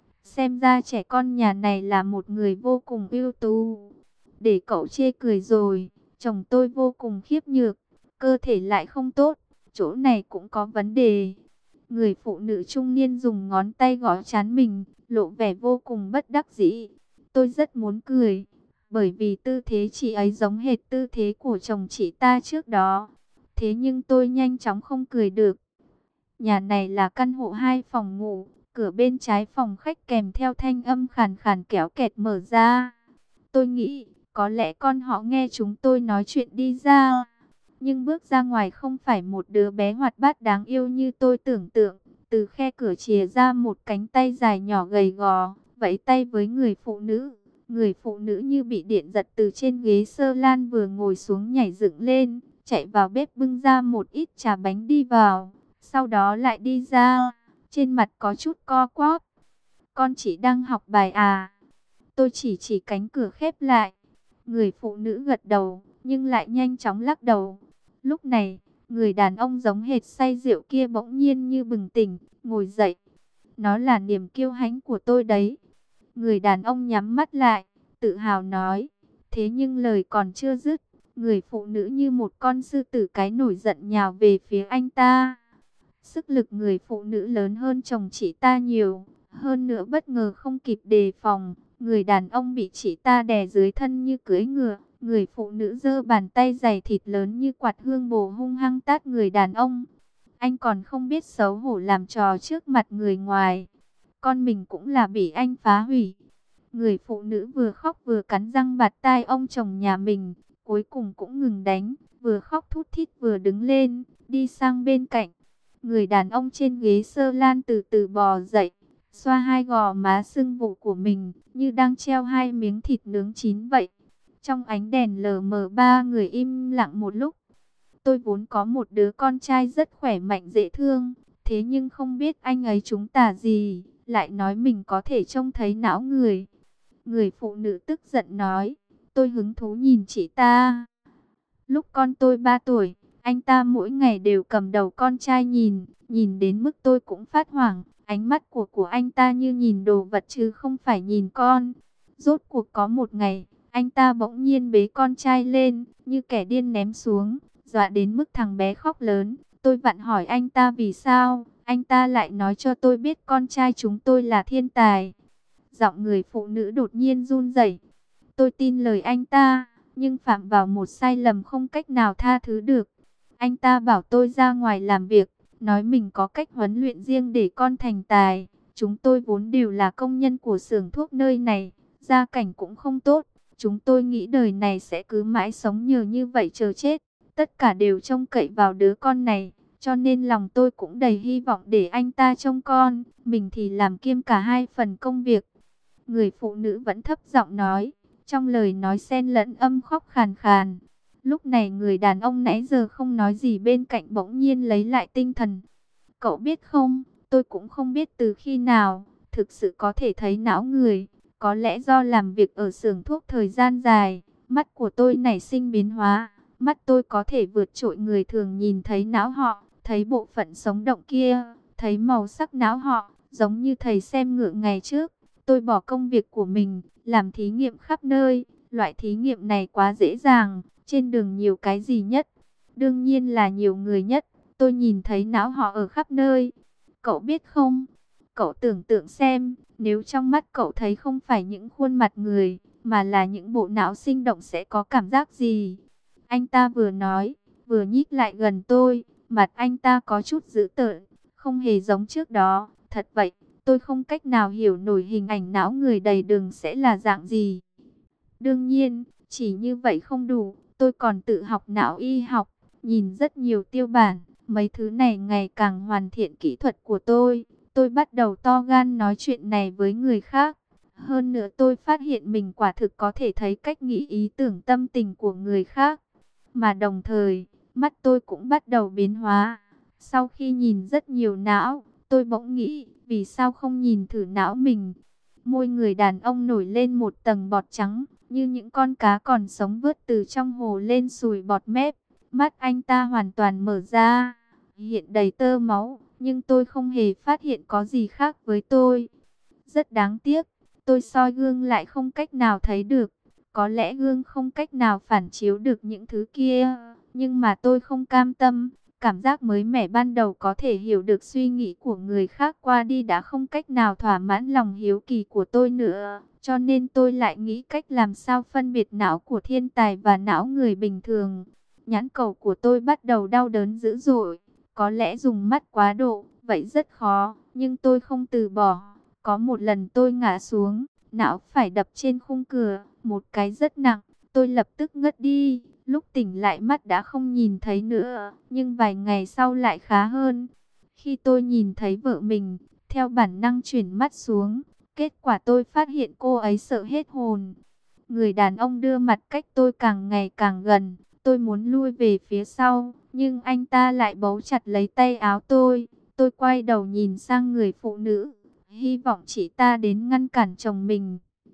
Xem ra trẻ con nhà này là một người vô cùng ưu tú. Để cậu chê cười rồi, chồng tôi vô cùng khiếp nhược, cơ thể lại không tốt, chỗ này cũng có vấn đề. Người phụ nữ trung niên dùng ngón tay gõ trán mình, lộ vẻ vô cùng bất đắc dĩ. Tôi rất muốn cười, bởi vì tư thế chị ấy giống hệt tư thế của chồng chị ta trước đó. Thế nhưng tôi nhanh chóng không cười được. Nhà này là căn hộ 2 phòng ngủ, cửa bên trái phòng khách kèm theo thanh âm khàn khàn kéo kẹt mở ra. Tôi nghĩ, có lẽ con họ nghe chúng tôi nói chuyện đi ra. Nhưng bước ra ngoài không phải một đứa bé hoạt bát đáng yêu như tôi tưởng tượng. Từ khe cửa chìa ra một cánh tay dài nhỏ gầy gò, vẫy tay với người phụ nữ. Người phụ nữ như bị điện giật từ trên ghế sơ lan vừa ngồi xuống nhảy dựng lên, chạy vào bếp bưng ra một ít trà bánh đi vào. Sau đó lại đi ra, trên mặt có chút co quắp. Con chỉ đang học bài à? Tôi chỉ cánh cửa khép lại. Người phụ nữ gật đầu, nhưng lại nhanh chóng lắc đầu. Lúc này, người đàn ông giống hệt say rượu kia bỗng nhiên như bừng tỉnh, ngồi dậy. Nó là niềm kiêu hãnh của tôi đấy. Người đàn ông nhắm mắt lại, tự hào nói. Thế nhưng lời còn chưa dứt, người phụ nữ như một con sư tử cái nổi giận nhào về phía anh ta. Sức lực người phụ nữ lớn hơn chồng chị ta nhiều, hơn nữa bất ngờ không kịp đề phòng, người đàn ông bị chị ta đè dưới thân như cưỡi ngựa. Người phụ nữ giơ bàn tay dày thịt lớn như quạt hương bồ hung hăng tát người đàn ông. Anh còn không biết xấu hổ làm trò trước mặt người ngoài. Con mình cũng là bị anh phá hủy. Người phụ nữ vừa khóc vừa cắn răng bạt tai ông chồng nhà mình, cuối cùng cũng ngừng đánh, vừa khóc thút thít vừa đứng lên, đi sang bên cạnh. Người đàn ông trên ghế sơ lan từ từ bò dậy, xoa hai gò má sưng vụ của mình, như đang treo hai miếng thịt nướng chín vậy. Trong ánh đèn lờ mờ 3 người im lặng một lúc. Tôi vốn có một đứa con trai rất khỏe mạnh dễ thương, thế nhưng không biết anh ấy trúng tà gì, lại nói mình có thể trông thấy não người. Người phụ nữ tức giận nói, tôi hứng thú nhìn chị ta. Lúc con tôi 3 tuổi, anh ta mỗi ngày đều cầm đầu con trai nhìn đến mức tôi cũng phát hoảng. Ánh mắt của anh ta như nhìn đồ vật chứ không phải nhìn con. Rốt cuộc có một ngày, anh ta bỗng nhiên bế con trai lên, như kẻ điên ném xuống, dọa đến mức thằng bé khóc lớn. Tôi vặn hỏi anh ta vì sao, anh ta lại nói cho tôi biết con trai chúng tôi là thiên tài. Giọng người phụ nữ đột nhiên run rẩy. Tôi tin lời anh ta, nhưng phạm vào một sai lầm không cách nào tha thứ được. Anh ta bảo tôi ra ngoài làm việc, nói mình có cách huấn luyện riêng để con thành tài. Chúng tôi vốn đều là công nhân của xưởng thuốc nơi này, gia cảnh cũng không tốt. Chúng tôi nghĩ đời này sẽ cứ mãi sống nhờ như vậy chờ chết. Tất cả đều trông cậy vào đứa con này, cho nên lòng tôi cũng đầy hy vọng để anh ta trông con, mình thì làm kiêm cả hai phần công việc. Người phụ nữ vẫn thấp giọng nói, trong lời nói xen lẫn âm khóc khàn khàn. Lúc này người đàn ông nãy giờ không nói gì bên cạnh bỗng nhiên lấy lại tinh thần. Cậu biết không, tôi cũng không biết từ khi nào, thực sự có thể thấy não người. Có lẽ do làm việc ở xưởng thuốc thời gian dài, mắt của tôi nảy sinh biến hóa. Mắt tôi có thể vượt trội người thường nhìn thấy não họ, thấy bộ phận sống động kia, thấy màu sắc não họ, giống như thầy xem ngựa ngày trước. Tôi bỏ công việc của mình, làm thí nghiệm khắp nơi. Loại thí nghiệm này quá dễ dàng, trên đường nhiều cái gì nhất? Đương nhiên là nhiều người nhất. Tôi nhìn thấy não họ ở khắp nơi. Cậu biết không? Cậu tưởng tượng xem, nếu trong mắt cậu thấy không phải những khuôn mặt người, mà là những bộ não sinh động sẽ có cảm giác gì? Anh ta vừa nói, vừa nhích lại gần tôi, mặt anh ta có chút dữ tợn, không hề giống trước đó. Thật vậy, tôi không cách nào hiểu nổi hình ảnh não người đầy đường sẽ là dạng gì. Đương nhiên, chỉ như vậy không đủ, tôi còn tự học não y học, nhìn rất nhiều tiêu bản, mấy thứ này ngày càng hoàn thiện kỹ thuật của tôi. Tôi bắt đầu to gan nói chuyện này với người khác. Hơn nữa tôi phát hiện mình quả thực có thể thấy cách nghĩ ý tưởng tâm tình của người khác. Mà đồng thời, mắt tôi cũng bắt đầu biến hóa. Sau khi nhìn rất nhiều não, tôi bỗng nghĩ, vì sao không nhìn thử não mình? Môi người đàn ông nổi lên một tầng bọt trắng, như những con cá còn sống vớt từ trong hồ lên sùi bọt mép. Mắt anh ta hoàn toàn mở ra, hiện đầy tơ máu, nhưng tôi không hề phát hiện có gì khác với tôi. Rất đáng tiếc, tôi soi gương lại không cách nào thấy được. Có lẽ gương không cách nào phản chiếu được những thứ kia, nhưng mà tôi không cam tâm. Cảm giác mới mẻ ban đầu có thể hiểu được suy nghĩ của người khác qua đi đã không cách nào thỏa mãn lòng hiếu kỳ của tôi nữa. Cho nên tôi lại nghĩ cách làm sao phân biệt não của thiên tài và não người bình thường. Nhãn cầu của tôi bắt đầu đau đớn dữ dội. Có lẽ dùng mắt quá độ, vậy rất khó, nhưng tôi không từ bỏ. Có một lần tôi ngã xuống, não phải đập trên khung cửa, một cái rất nặng, tôi lập tức ngất đi. Lúc tỉnh lại mắt đã không nhìn thấy nữa, nhưng vài ngày sau lại khá hơn. Khi tôi nhìn thấy vợ mình, theo bản năng chuyển mắt xuống, kết quả tôi phát hiện cô ấy sợ hết hồn. Người đàn ông đưa mặt cách tôi càng ngày càng gần, tôi muốn lui về phía sau, nhưng anh ta lại bấu chặt lấy tay áo tôi. Tôi quay đầu nhìn sang người phụ nữ, hy vọng chị ta đến ngăn cản chồng mình.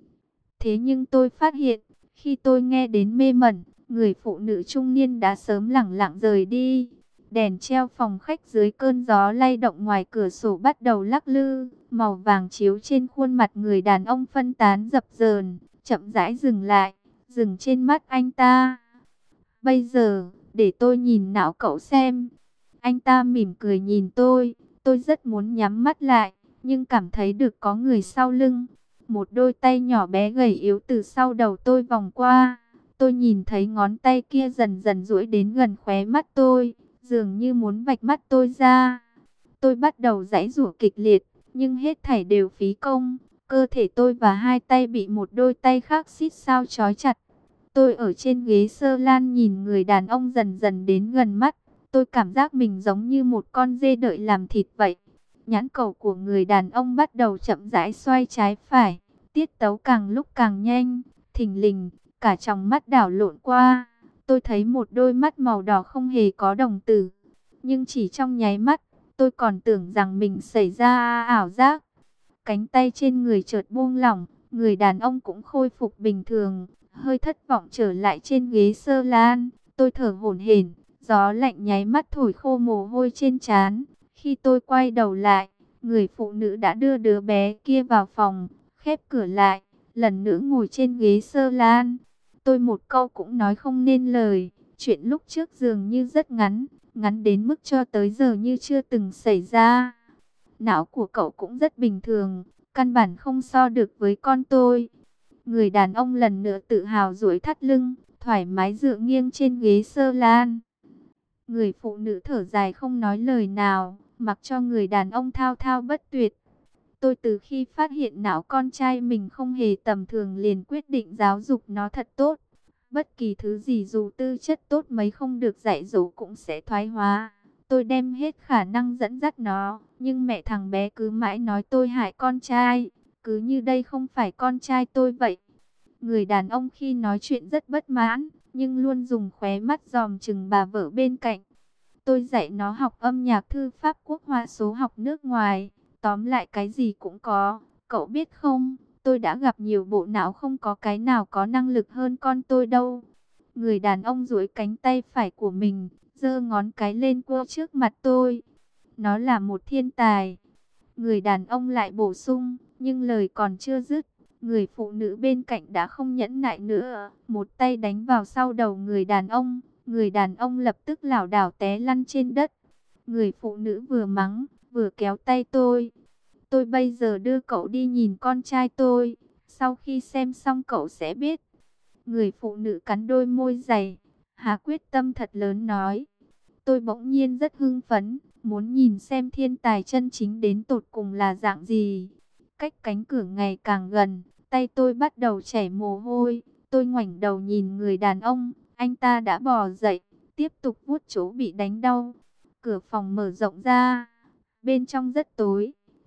Thế nhưng tôi phát hiện, khi tôi nghe đến mê mẩn, người phụ nữ trung niên đã sớm lẳng lặng rời đi. Đèn treo phòng khách dưới cơn gió lay động ngoài cửa sổ bắt đầu lắc lư, màu vàng chiếu trên khuôn mặt người đàn ông phân tán dập dờn, chậm rãi dừng lại, dừng trên mắt anh ta. Bây giờ, để tôi nhìn não cậu xem. Anh ta mỉm cười nhìn tôi rất muốn nhắm mắt lại, nhưng cảm thấy được có người sau lưng. Một đôi tay nhỏ bé gầy yếu từ sau đầu tôi vòng qua. Tôi nhìn thấy ngón tay kia dần dần duỗi đến gần khóe mắt tôi, dường như muốn vạch mắt tôi ra. Tôi bắt đầu giãy giụa kịch liệt, nhưng hết thảy đều phí công. Cơ thể tôi và hai tay bị một đôi tay khác xít sao trói chặt. Tôi ở trên ghế sơ lan nhìn người đàn ông dần dần đến gần mắt. Tôi cảm giác mình giống như một con dê đợi làm thịt vậy. Nhãn cầu của người đàn ông bắt đầu chậm rãi xoay trái phải. Tiết tấu càng lúc càng nhanh. Thình lình, cả tròng mắt đảo lộn qua. Tôi thấy một đôi mắt màu đỏ không hề có đồng tử. Nhưng chỉ trong nháy mắt, tôi còn tưởng rằng mình xảy ra ảo giác. Cánh tay trên người chợt buông lỏng. Người đàn ông cũng khôi phục bình thường. Hơi thất vọng trở lại trên ghế sơ lan. Tôi thở hổn hển. Gió lạnh nháy mắt thổi khô mồ hôi trên trán. Khi tôi quay đầu lại, người phụ nữ đã đưa đứa bé kia vào phòng, khép cửa lại, lần nữa ngồi trên ghế sơ lan. Tôi một câu cũng nói không nên lời. Chuyện lúc trước dường như rất ngắn, ngắn đến mức cho tới giờ như chưa từng xảy ra. Não của cậu cũng rất bình thường, căn bản không so được với con tôi. Người đàn ông lần nữa tự hào duỗi thắt lưng, thoải mái dựa nghiêng trên ghế sơ lan. Người phụ nữ thở dài không nói lời nào, mặc cho người đàn ông thao thao bất tuyệt. Tôi từ khi phát hiện não con trai mình không hề tầm thường liền quyết định giáo dục nó thật tốt. Bất kỳ thứ gì dù tư chất tốt mấy không được dạy dỗ cũng sẽ thoái hóa. Tôi đem hết khả năng dẫn dắt nó, nhưng mẹ thằng bé cứ mãi nói tôi hại con trai, cứ như đây không phải con trai tôi vậy. Người đàn ông khi nói chuyện rất bất mãn, nhưng luôn dùng khóe mắt dòm chừng bà vợ bên cạnh. Tôi dạy nó học âm nhạc, thư pháp, quốc hoa, số học nước ngoài, tóm lại cái gì cũng có. Cậu biết không, tôi đã gặp nhiều bộ não không có cái nào có năng lực hơn con tôi đâu. Người đàn ông duỗi cánh tay phải của mình, giơ ngón cái lên quơ trước mặt tôi. Nó là một thiên tài. Người đàn ông lại bổ sung, nhưng lời còn chưa dứt. Người phụ nữ bên cạnh đã không nhẫn nại nữa, một tay đánh vào sau đầu người đàn ông. Người đàn ông lập tức lảo đảo té lăn trên đất. Người phụ nữ vừa mắng, vừa kéo tay tôi. Tôi bây giờ đưa cậu đi nhìn con trai tôi. Sau khi xem xong cậu sẽ biết. Người phụ nữ cắn đôi môi dày, hà quyết tâm thật lớn nói. Tôi bỗng nhiên rất hưng phấn, muốn nhìn xem thiên tài chân chính đến tột cùng là dạng gì. Cách cánh cửa ngày càng gần, tay tôi bắt đầu chảy mồ hôi. Tôi ngoảnh đầu nhìn người đàn ông, anh ta đã bò dậy, tiếp tục vuốt chỗ bị đánh đau. Cửa phòng mở rộng ra, bên trong rất tối,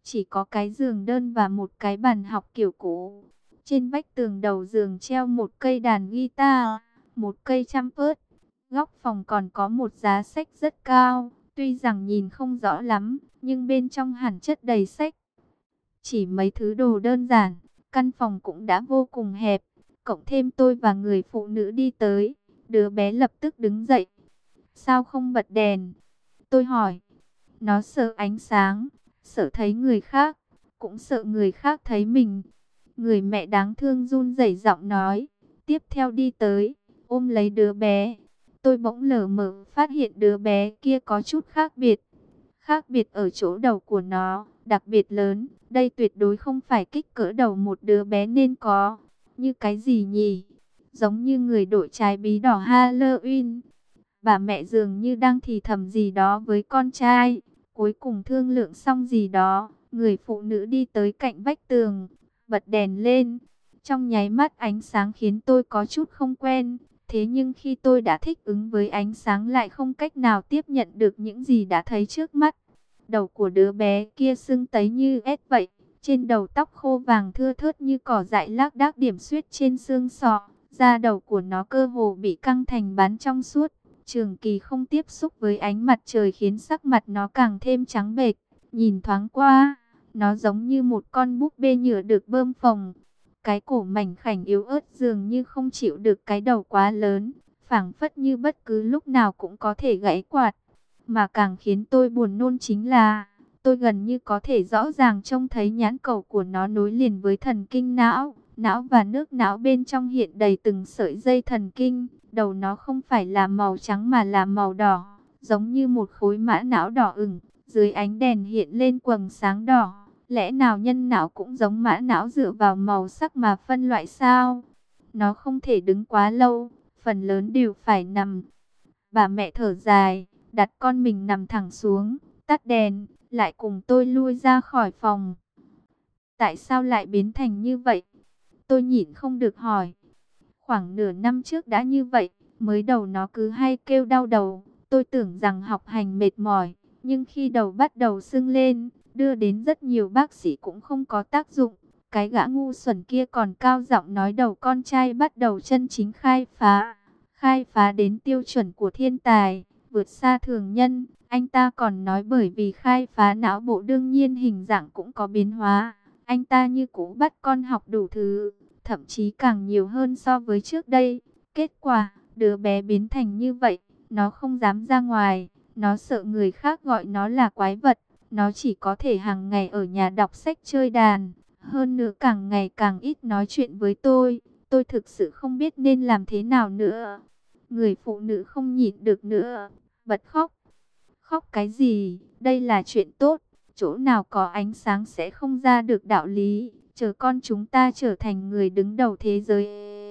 chỉ có cái giường đơn và một cái bàn học kiểu cũ. Trên vách tường đầu giường treo một cây đàn guitar, một cây trumpet. Góc phòng còn có một giá sách rất cao, tuy rằng nhìn không rõ lắm, nhưng bên trong hẳn chất đầy sách. Chỉ mấy thứ đồ đơn giản, căn phòng cũng đã vô cùng hẹp. Cộng thêm tôi và người phụ nữ đi tới, đứa bé lập tức đứng dậy. Sao không bật đèn? Tôi hỏi. Nó sợ ánh sáng, sợ thấy người khác, cũng sợ người khác thấy mình. Người mẹ đáng thương run rẩy giọng nói. Tiếp theo đi tới, ôm lấy đứa bé. Tôi bỗng lờ mờ phát hiện đứa bé kia có chút khác biệt. Khác biệt ở chỗ đầu của nó, đặc biệt lớn. Đây tuyệt đối không phải kích cỡ đầu một đứa bé nên có. Như cái gì nhỉ? Giống như người đội trái bí đỏ Halloween. Bà mẹ dường như đang thì thầm gì đó với con trai. Cuối cùng thương lượng xong gì đó, người phụ nữ đi tới cạnh vách tường, bật đèn lên. Trong nháy mắt ánh sáng khiến tôi có chút không quen. Thế nhưng khi tôi đã thích ứng với ánh sáng lại không cách nào tiếp nhận được những gì đã thấy trước mắt. Đầu của đứa bé kia sưng tấy như ếch vậy. Trên đầu tóc khô vàng thưa thớt như cỏ dại lác đác điểm xuyết trên xương sọ. Da đầu của nó cơ hồ bị căng thành bán trong suốt. Trường kỳ không tiếp xúc với ánh mặt trời khiến sắc mặt nó càng thêm trắng bệch. Nhìn thoáng qua, nó giống như một con búp bê nhựa được bơm phồng. Cái cổ mảnh khảnh yếu ớt dường như không chịu được cái đầu quá lớn, phảng phất như bất cứ lúc nào cũng có thể gãy quạt. Mà càng khiến tôi buồn nôn chính là, tôi gần như có thể rõ ràng trông thấy nhãn cầu của nó nối liền với thần kinh não. Não và nước não bên trong hiện đầy từng sợi dây thần kinh. Đầu nó không phải là màu trắng mà là màu đỏ, giống như một khối mã não đỏ ửng. Dưới ánh đèn hiện lên quầng sáng đỏ. Lẽ nào nhân não cũng giống mã não dựa vào màu sắc mà phân loại sao? Nó không thể đứng quá lâu, phần lớn đều phải nằm. Bà mẹ thở dài, đặt con mình nằm thẳng xuống, tắt đèn, lại cùng tôi lui ra khỏi phòng. Tại sao lại biến thành như vậy? Tôi nhịn không được hỏi. Khoảng nửa năm trước đã như vậy, mới đầu nó cứ hay kêu đau đầu. Tôi tưởng rằng học hành mệt mỏi, nhưng khi đầu bắt đầu sưng lên, đưa đến rất nhiều bác sĩ cũng không có tác dụng. Cái gã ngu xuẩn kia còn cao giọng nói đầu con trai bắt đầu chân chính khai phá đến tiêu chuẩn của thiên tài, vượt xa thường nhân. Anh ta còn nói bởi vì khai phá não bộ đương nhiên hình dạng cũng có biến hóa. Anh ta như cũ bắt con học đủ thứ, thậm chí càng nhiều hơn so với trước đây. Kết quả, đứa bé biến thành như vậy, nó không dám ra ngoài, nó sợ người khác gọi nó là quái vật, nó chỉ có thể hàng ngày ở nhà đọc sách chơi đàn, hơn nữa càng ngày càng ít nói chuyện với tôi thực sự không biết nên làm thế nào nữa. Người phụ nữ không nhịn được nữa, bật khóc. Khóc cái gì, đây là chuyện tốt, chỗ nào có ánh sáng sẽ không ra được đạo lý, chờ con chúng ta trở thành người đứng đầu thế giới.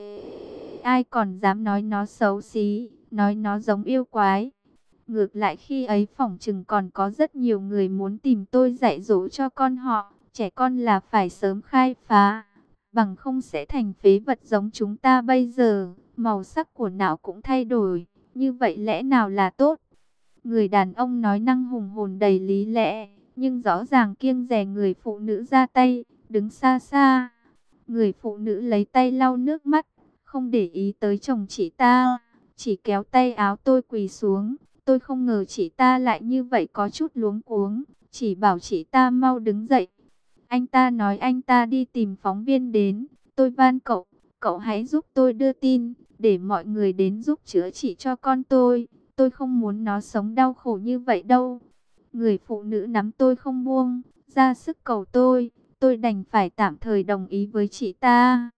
Ai còn dám nói nó xấu xí, nói nó giống yêu quái. Ngược lại khi ấy phỏng chừng còn có rất nhiều người muốn tìm tôi dạy dỗ cho con họ. Trẻ con là phải sớm khai phá, bằng không sẽ thành phế vật giống chúng ta bây giờ. Màu sắc của não cũng thay đổi, như vậy lẽ nào là tốt? Người đàn ông nói năng hùng hồn đầy lý lẽ, nhưng rõ ràng kiêng dè người phụ nữ ra tay, đứng xa xa. Người phụ nữ lấy tay lau nước mắt, không để ý tới chồng chị ta, chỉ kéo tay áo tôi quỳ xuống. Tôi không ngờ chị ta lại như vậy, có chút luống cuống, chỉ bảo chị ta mau đứng dậy. Anh ta nói anh ta đi tìm phóng viên đến, tôi van cậu hãy giúp tôi đưa tin, để mọi người đến giúp chữa trị cho con tôi không muốn nó sống đau khổ như vậy đâu. Người phụ nữ nắm tôi không buông, ra sức cầu tôi đành phải tạm thời đồng ý với chị ta.